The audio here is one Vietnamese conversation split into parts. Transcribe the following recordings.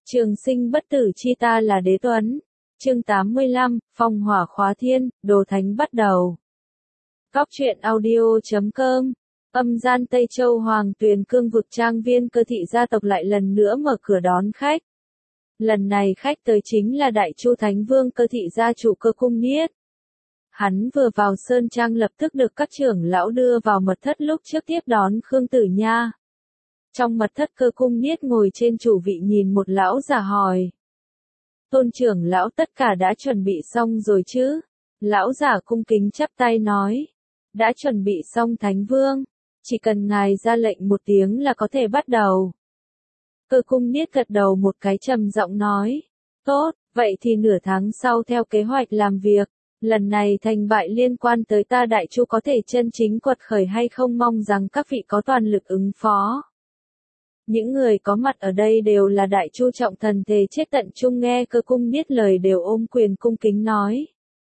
Trường sinh bất tử chi ta là đế tuấn. Chương 85, phong hỏa khóa thiên, đồ thánh bắt đầu. Góc truyện audio.com. Âm gian Tây Châu Hoàng Tuyền cương vực trang viên Cơ thị gia tộc lại lần nữa mở cửa đón khách. Lần này khách tới chính là Đại Chu Thánh Vương Cơ thị gia chủ Cơ Cung Niết. Hắn vừa vào sơn trang lập tức được các trưởng lão đưa vào mật thất lúc trước tiếp đón Khương Tử Nha. Trong mật thất Cơ Cung Niết ngồi trên chủ vị nhìn một lão già hỏi. Tôn trưởng lão tất cả đã chuẩn bị xong rồi chứ? Lão già cung kính chắp tay nói. Đã chuẩn bị xong Thánh Vương. Chỉ cần ngài ra lệnh một tiếng là có thể bắt đầu. Cơ Cung Niết gật đầu một cái trầm giọng nói. Tốt, vậy thì nửa tháng sau theo kế hoạch làm việc. Lần này thành bại liên quan tới ta Đại Chu có thể chân chính quật khởi hay không, mong rằng các vị có toàn lực ứng phó. Những người có mặt ở đây đều là Đại Chu trọng thần thề chết tận chung, nghe Cơ Cung Niết lời đều ôm quyền cung kính nói.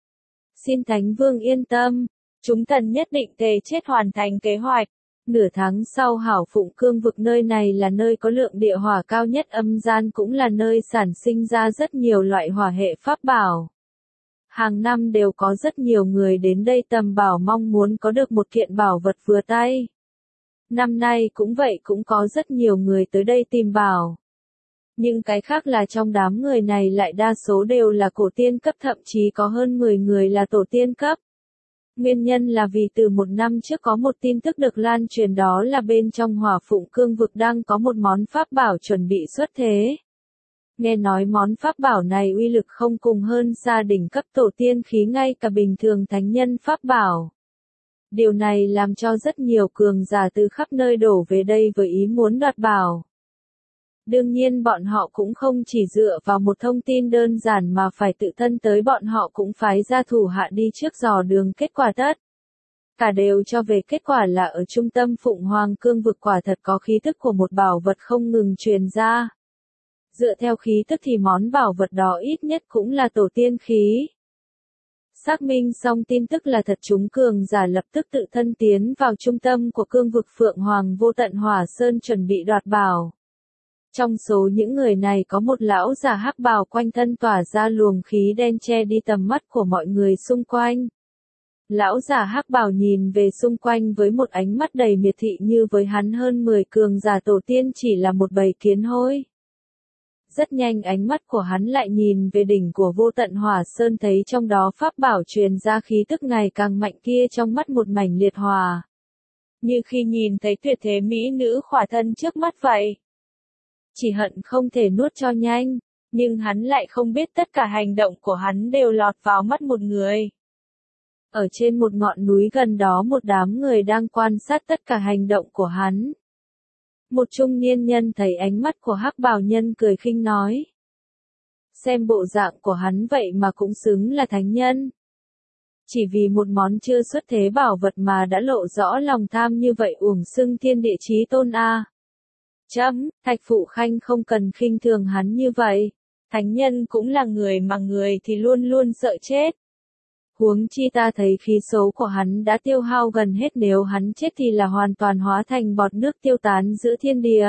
Xin Thánh Vương yên tâm, chúng thần nhất định thề chết hoàn thành kế hoạch. Nửa tháng sau Hảo Phụng cương vực, nơi này là nơi có lượng địa hỏa cao nhất âm gian, cũng là nơi sản sinh ra rất nhiều loại hỏa hệ pháp bảo. Hàng năm đều có rất nhiều người đến đây tầm bảo mong muốn có được một kiện bảo vật vừa tay. Năm nay cũng vậy, cũng có rất nhiều người tới đây tìm bảo. Nhưng cái khác là trong đám người này lại đa số đều là cổ tiên cấp, thậm chí có hơn 10 người là tổ tiên cấp. Nguyên nhân là vì từ một năm trước có một tin tức được lan truyền, đó là bên trong Hỏa Phụng cương vực đang có một món pháp bảo chuẩn bị xuất thế. Nghe nói món pháp bảo này uy lực không cùng hơn xa đỉnh cấp tổ tiên khí, ngay cả bình thường thánh nhân pháp bảo. Điều này làm cho rất nhiều cường giả từ khắp nơi đổ về đây với ý muốn đoạt bảo. Đương nhiên bọn họ cũng không chỉ dựa vào một thông tin đơn giản mà phải tự thân tới, bọn họ cũng phái ra thủ hạ đi trước dò đường kết quả tất. Cả đều cho về kết quả là ở trung tâm Phụng Hoàng cương vực quả thật có khí tức của một bảo vật không ngừng truyền ra. Dựa theo khí tức thì món bảo vật đó ít nhất cũng là tổ tiên khí. Xác minh xong tin tức là thật, chúng cường giả lập tức tự thân tiến vào trung tâm của cương vực Phượng Hoàng Vô Tận Hỏa Sơn chuẩn bị đoạt bảo. Trong số những người này có một lão già hắc bào, quanh thân tỏa ra luồng khí đen che đi tầm mắt của mọi người xung quanh. Lão già hắc bào nhìn về xung quanh với một ánh mắt đầy miệt thị, như với hắn hơn 10 cường giả tổ tiên chỉ là một bầy kiến hôi. Rất nhanh ánh mắt của hắn lại nhìn về đỉnh của Vô Tận Hỏa Sơn, thấy trong đó pháp bảo truyền ra khí tức ngày càng mạnh kia, trong mắt một mảnh liệt hòa. Như khi nhìn thấy tuyệt thế mỹ nữ khỏa thân trước mắt vậy. Chỉ hận không thể nuốt cho nhanh, nhưng hắn lại không biết tất cả hành động của hắn đều lọt vào mắt một người. Ở trên một ngọn núi gần đó, một đám người đang quan sát tất cả hành động của hắn. Một trung niên nhân thấy ánh mắt của hắc bào nhân cười khinh nói. Xem bộ dạng của hắn vậy mà cũng xứng là thánh nhân. Chỉ vì một món chưa xuất thế bảo vật mà đã lộ rõ lòng tham như vậy, uổng xưng thiên địa chí tôn a. Thạch Phụ Khanh không cần khinh thường hắn như vậy. Thánh nhân cũng là người mà người thì luôn luôn sợ chết. Huống chi ta thấy khí số của hắn đã tiêu hao gần hết, nếu hắn chết thì là hoàn toàn hóa thành bọt nước tiêu tán giữa thiên địa.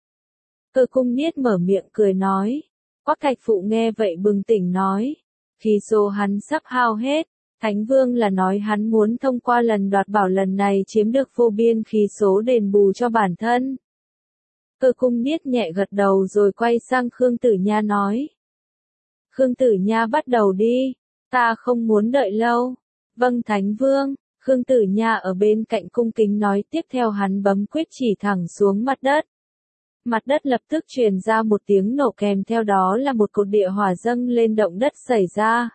Cơ Cung Niết mở miệng cười nói. Quắc Thạch Phụ nghe vậy bừng tỉnh nói. Khí số hắn sắp hao hết. Thánh Vương là nói hắn muốn thông qua lần đoạt bảo lần này chiếm được vô biên khí số đền bù cho bản thân. Cơ Cung Niết nhẹ gật đầu rồi quay sang Khương Tử Nha nói. Khương Tử Nha bắt đầu đi. Ta không muốn đợi lâu. Vâng Thánh Vương. Khương Tử Nha ở bên cạnh cung kính nói, tiếp theo hắn bấm quyết chỉ thẳng xuống mặt đất. Mặt đất lập tức truyền ra một tiếng nổ, kèm theo đó là một cột địa hỏa dâng lên, động đất xảy ra.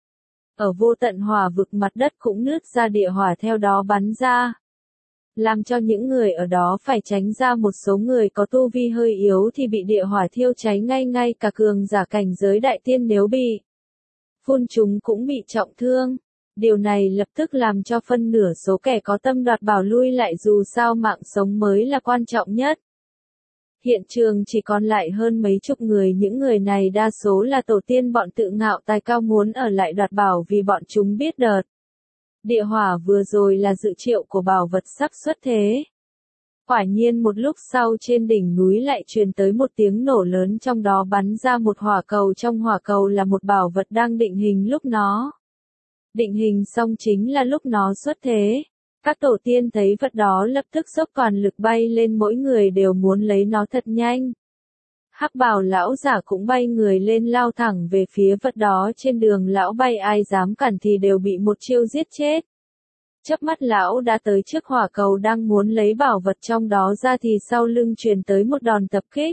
Ở Vô Tận Hỏa vực mặt đất cũng nứt ra, địa hỏa theo đó bắn ra. Làm cho những người ở đó phải tránh ra, một số người có tu vi hơi yếu thì bị địa hỏa thiêu cháy, ngay cả cường giả cảnh giới đại tiên nếu bị phun chúng cũng bị trọng thương. Điều này lập tức làm cho phân nửa số kẻ có tâm đoạt bảo lui lại, dù sao mạng sống mới là quan trọng nhất. Hiện trường chỉ còn lại hơn mấy chục người, những người này đa số là tổ tiên bọn tự ngạo tài cao muốn ở lại đoạt bảo, vì bọn chúng biết đợt địa hỏa vừa rồi là dự triệu của bảo vật sắp xuất thế. Quả nhiên một lúc sau trên đỉnh núi lại truyền tới một tiếng nổ lớn, trong đó bắn ra một hỏa cầu, trong hỏa cầu là một bảo vật đang định hình. Lúc nó định hình xong chính là lúc nó xuất thế. Các tổ tiên thấy vật đó lập tức dốc toàn lực bay lên, mỗi người đều muốn lấy nó thật nhanh. Hắc bào lão giả cũng bay người lên lao thẳng về phía vật đó, trên đường lão bay ai dám cản thì đều bị một chiêu giết chết. Chớp mắt lão đã tới trước hỏa cầu, đang muốn lấy bảo vật trong đó ra thì sau lưng truyền tới một đòn tập kích.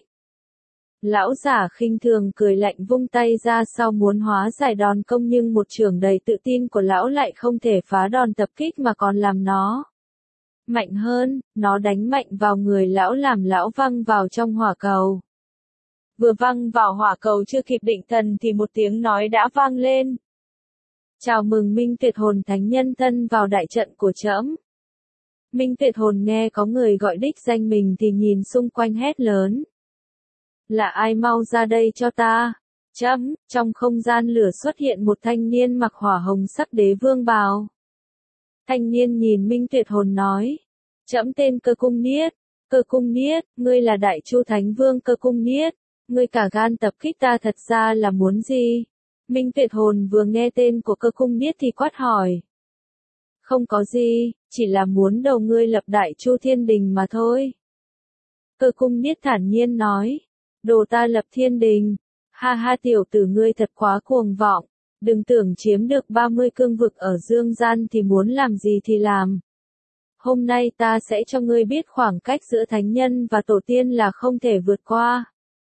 Lão giả khinh thường cười lạnh vung tay ra sau muốn hóa giải đòn công, nhưng một chưởng đầy tự tin của lão lại không thể phá đòn tập kích mà còn làm nó mạnh hơn, nó đánh mạnh vào người lão làm lão văng vào trong hỏa cầu. Vừa văng vào hỏa cầu chưa kịp định thần thì một tiếng nói đã vang lên. Chào mừng Minh Tuyệt Hồn Thánh Nhân thân vào đại trận của trẫm. Minh Tuyệt Hồn nghe có người gọi đích danh mình thì nhìn xung quanh hét lớn. Là ai, mau ra đây cho ta. Trẫm. Trong không gian lửa xuất hiện một thanh niên mặc hỏa hồng sắc đế vương bào. Thanh niên nhìn Minh Tuyệt Hồn nói. Trẫm tên Cơ Cung Niết. Cơ Cung Niết, ngươi là Đại Chu Thánh Vương Cơ Cung Niết. Ngươi cả gan tập kích ta thật ra là muốn gì? Minh Tuyệt Hồn vừa nghe tên của Cơ Cung Niết thì quát hỏi. Không có gì, chỉ là muốn đầu ngươi lập Đại Chu Thiên Đình mà thôi. Cơ Cung Niết thản nhiên nói. Đồ ta lập thiên đình. Ha ha, tiểu tử ngươi thật quá cuồng vọng. Đừng tưởng chiếm được 30 cương vực ở dương gian thì muốn làm gì thì làm. Hôm nay ta sẽ cho ngươi biết khoảng cách giữa thánh nhân và tổ tiên là không thể vượt qua.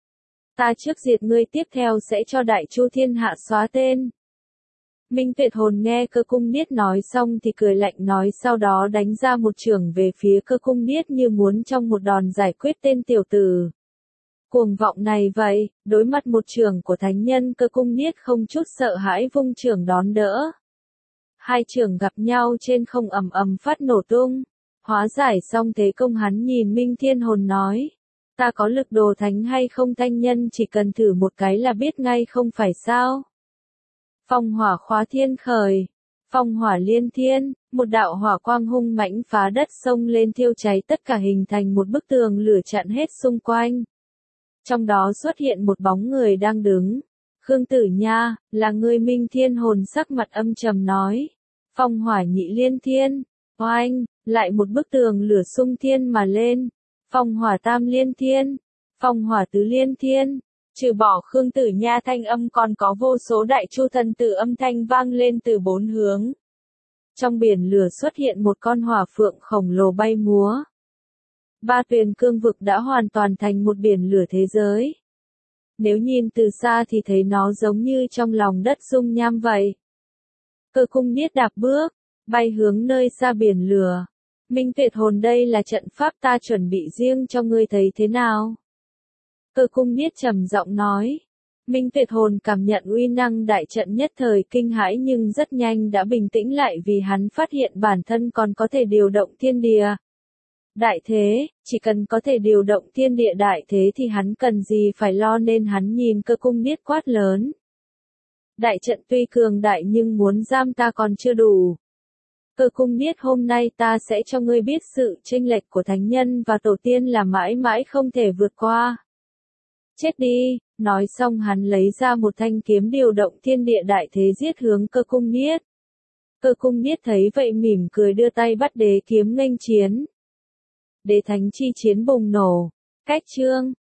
Ta trước diệt ngươi, tiếp theo sẽ cho Đại Chu thiên hạ xóa tên. Minh Tuyệt Hồn nghe Cơ Cung Niết nói xong thì cười lạnh nói, sau đó đánh ra một chưởng về phía Cơ Cung Niết như muốn trong một đòn giải quyết tên tiểu tử cuồng vọng này vậy. Đối mặt một chưởng của thánh nhân, Cơ Cung Niết không chút sợ hãi vung chưởng đón đỡ. Hai chưởng gặp nhau trên không ầm ầm phát nổ tung. Hóa giải xong thế công, hắn nhìn Minh Thiên Hồn nói. Ta có lực đồ thánh hay không thanh nhân, chỉ cần thử một cái là biết ngay không phải sao. Phong hỏa khóa thiên khởi. Phong hỏa liên thiên, một đạo hỏa quang hung mãnh phá đất sông lên thiêu cháy tất cả, hình thành một bức tường lửa chặn hết xung quanh. Trong đó xuất hiện một bóng người đang đứng. Khương Tử Nha, là người. Minh Thiên Hồn sắc mặt âm trầm nói. Phong hỏa nhị liên thiên, oanh, lại một bức tường lửa xung thiên mà lên. Phong hỏa tam liên thiên, phong hỏa tứ liên thiên. Trừ bỏ Khương Tử Nha thanh âm còn có vô số Đại Chu thần tử âm thanh vang lên từ bốn hướng. Trong biển lửa xuất hiện một con hỏa phượng khổng lồ bay múa. Ba tuyền cương vực đã hoàn toàn thành một biển lửa thế giới. Nếu nhìn từ xa thì thấy nó giống như trong lòng đất dung nham vậy. Cơ Cung Niết đạp bước, bay hướng nơi xa biển lửa. Minh Tuyệt Hồn, đây là trận pháp ta chuẩn bị riêng cho ngươi, thấy thế nào? Cơ Cung Niết trầm giọng nói. Minh Tuyệt Hồn cảm nhận uy năng đại trận nhất thời kinh hãi, nhưng rất nhanh đã bình tĩnh lại vì hắn phát hiện bản thân còn có thể điều động thiên địa. Đại thế, chỉ cần có thể điều động thiên địa đại thế thì hắn cần gì phải lo, nên hắn nhìn Cơ Cung Niết quát lớn. Đại trận tuy cường đại nhưng muốn giam ta còn chưa đủ. Cơ Cung Niết, hôm nay ta sẽ cho ngươi biết sự chênh lệch của thánh nhân và tổ tiên là mãi mãi không thể vượt qua. Chết đi, nói xong hắn lấy ra một thanh kiếm điều động thiên địa đại thế giết hướng Cơ Cung Niết. Cơ Cung Niết thấy vậy mỉm cười đưa tay bắt đế kiếm nghênh chiến. Đế thánh chi chiến bùng nổ. Cách chương